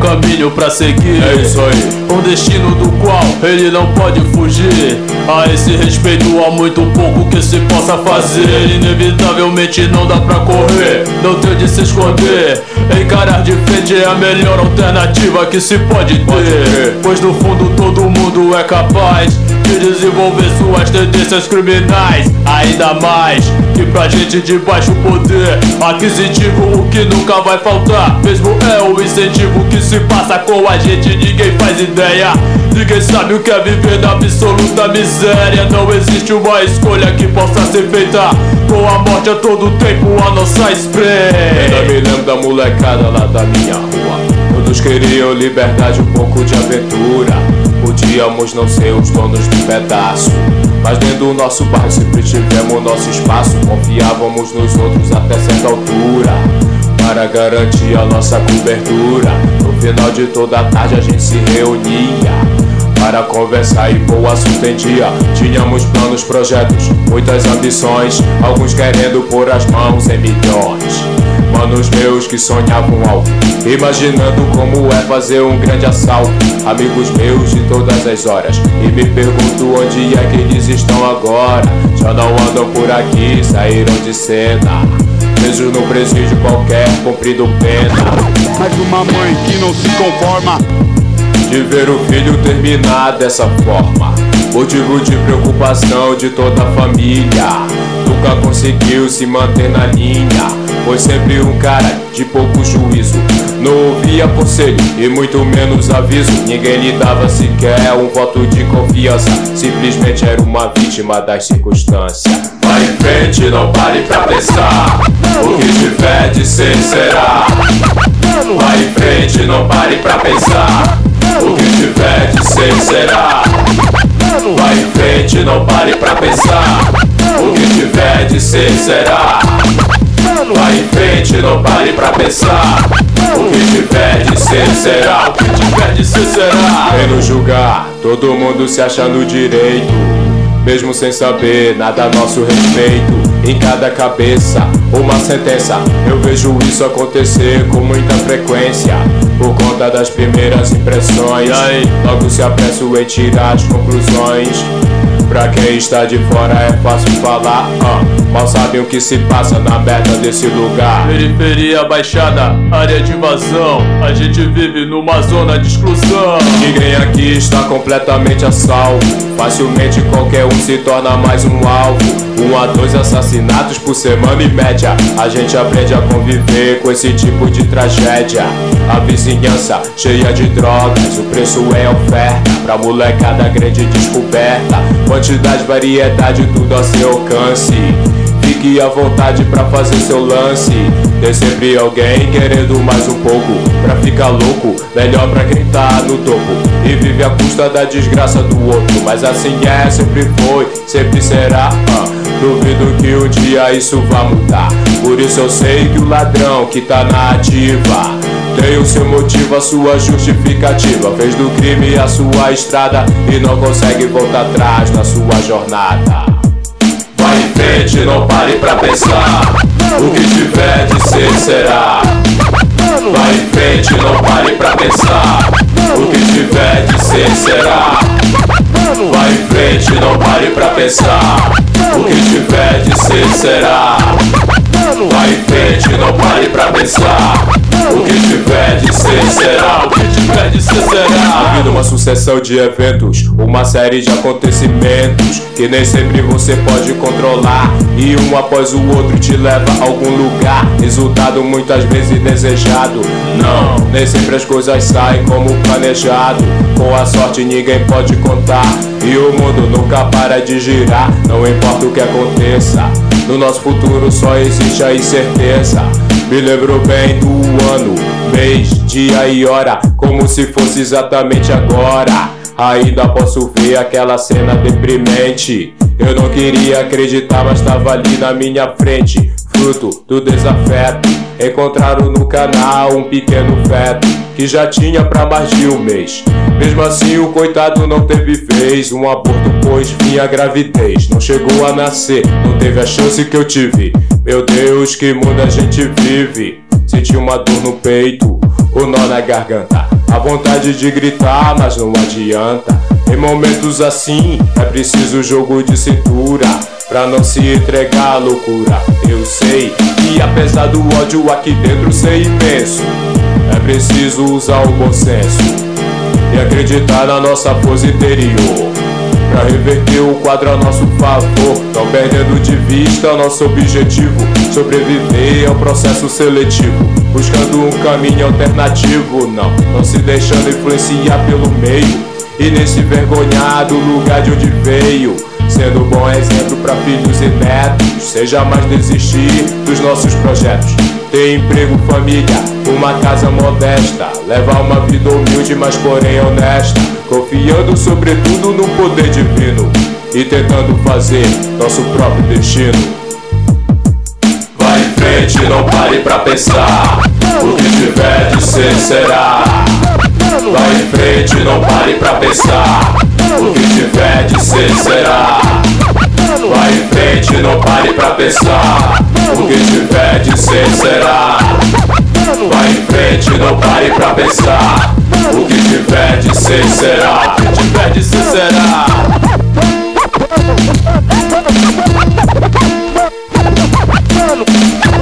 caminho pra seguir. É isso aí. Um destino do qual ele não pode fugir. A esse respeito há muito pouco que se possa fazer. Inevitavelmente não dá pra correr, não tem de se esconder. Encarar de frente é a melhor alternativa que se pode ter. Pois no fundo todo mundo é capaz de desenvolver suas tendências criminais. Ainda mais que pra gente de baixo poder aquisitivo, o que nunca vai faltar mesmo é o incentivo que se passa com a gente. Ninguém faz ideia, ninguém sabe o que é viver na absoluta miséria. Não existe uma escolha que possa ser feita com a morte a todo tempo a nossa espera. Ainda me lembro da molecada lá da minha rua. Todos queriam liberdade, um pouco de aventura. Podíamos não ser os donos do pedaço, mas dentro do nosso bairro sempre tivemos nosso espaço. Confiávamos nos outros até certa altura, para garantir a nossa cobertura. No final de toda a tarde a gente se reunia para conversar e pôr o assunto em dia. Tínhamos planos, projetos, muitas ambições, alguns querendo pôr as mãos em milhões. Manos meus que sonhavam alto, imaginando como é fazer um grande assalto. Amigos meus de todas as horas, e me pergunto onde é que eles estão agora. Já não andam por aqui, saíram de cena, presos no presídio qualquer, cumprindo pena. Mas uma mãe que não se conforma de ver o filho terminar dessa forma, motivo de preocupação de toda a família. Nunca conseguiu se manter na linha, foi sempre um cara de pouco juízo. Não ouvia conselho e muito menos aviso. Ninguém lhe dava sequer um voto de confiança, simplesmente era uma vítima das circunstâncias. Vai em frente, não pare pra pensar, o que tiver de ser será. Vai em frente, não pare pra pensar, o que tiver de ser será. Vai em frente, não pare pra pensar, o que tiver de ser será. Vai em frente, não pare pra pensar, o que tiver de ser será. O que tiver de ser será. Vem nos julgar, todo mundo se achando direito, mesmo sem saber nada a nosso respeito. Em cada cabeça uma sentença, eu vejo isso acontecer com muita frequência, por conta das primeiras impressões. Logo se apresso em tirar as conclusões. Pra quem está de fora é fácil falar, mal sabem o que se passa na merda desse lugar. Periferia, baixada, área de invasão, a gente vive numa zona de exclusão. Ninguém aqui está completamente a salvo, facilmente qualquer um se torna mais um alvo. 1 a 2 assassinatos por semana em média, a gente aprende a conviver com esse tipo de tragédia. A vizinhança cheia de drogas, o preço é oferta, pra molecada grande descoberta. Quantidade, variedade, tudo a seu alcance. Fique à vontade pra fazer seu lance. Tem sempre alguém querendo mais um pouco, pra ficar louco, melhor pra quem tá no topo e vive à custa da desgraça do outro. Mas assim é, sempre foi, sempre será. Duvido que um dia isso vá mudar. Por isso eu sei que o ladrão que tá na ativa tem o seu motivo, a sua justificativa. Fez do crime a sua estrada e não consegue voltar atrás na sua jornada. Vai em frente, não pare pra pensar, o que tiver de ser será. Vai em frente, não pare pra pensar, o que tiver de ser será. Vai em frente, não pare pra pensar, o que tiver de ser será. Vai em frente, não pare pra pensar, o que tiver de ser será. O que tiver de ser será. Vindo uma sucessão de eventos, uma série de acontecimentos que nem sempre você pode controlar, e um após o outro te leva a algum lugar, resultado muitas vezes desejado. Não, nem sempre as coisas saem como planejado, com a sorte ninguém pode contar, e o mundo nunca para de girar. Não importa o que aconteça, no nosso futuro só existe a incerteza. Me lembro bem do ano, mês, dia e hora, como se fosse exatamente agora. Ainda posso ver aquela cena deprimente. Eu não queria acreditar, mas tava ali na minha frente. Fruto do desafeto, encontraram no canal um pequeno feto que já tinha pra mais de um mês. Mesmo assim o coitado não teve vez, um aborto pois minha gravidez não chegou a nascer, não teve a chance que eu tive. Meu Deus, que mundo a gente vive. Senti uma dor no peito, o nó na garganta, a vontade de gritar, mas não adianta. Em momentos assim, é preciso jogo de cintura, pra não se entregar à loucura. Eu sei que apesar do ódio aqui dentro ser imenso, é preciso usar o bom senso e acreditar na nossa força interior, pra reverter o quadro a nosso favor. Não perdendo de vista nosso objetivo, sobreviver ao processo seletivo, buscando um caminho alternativo. Não se deixando influenciar pelo meio e nem se envergonhar do lugar de onde veio, sendo um bom exemplo para filhos e netos. Seja mais desistir dos nossos projetos, ter emprego, família, uma casa modesta, levar uma vida humilde, mas porém honesta, confiando sobretudo no poder divino e tentando fazer nosso próprio destino. Vai em frente, não pare pra pensar, o que tiver de ser será. Vai em frente, não pare pra pensar, o que tiver de ser será. Vai em frente, não pare pra pensar, o que tiver de ser será. Vai em frente, não pare pra pensar, o que tiver de ser será. O que tiver de ser será.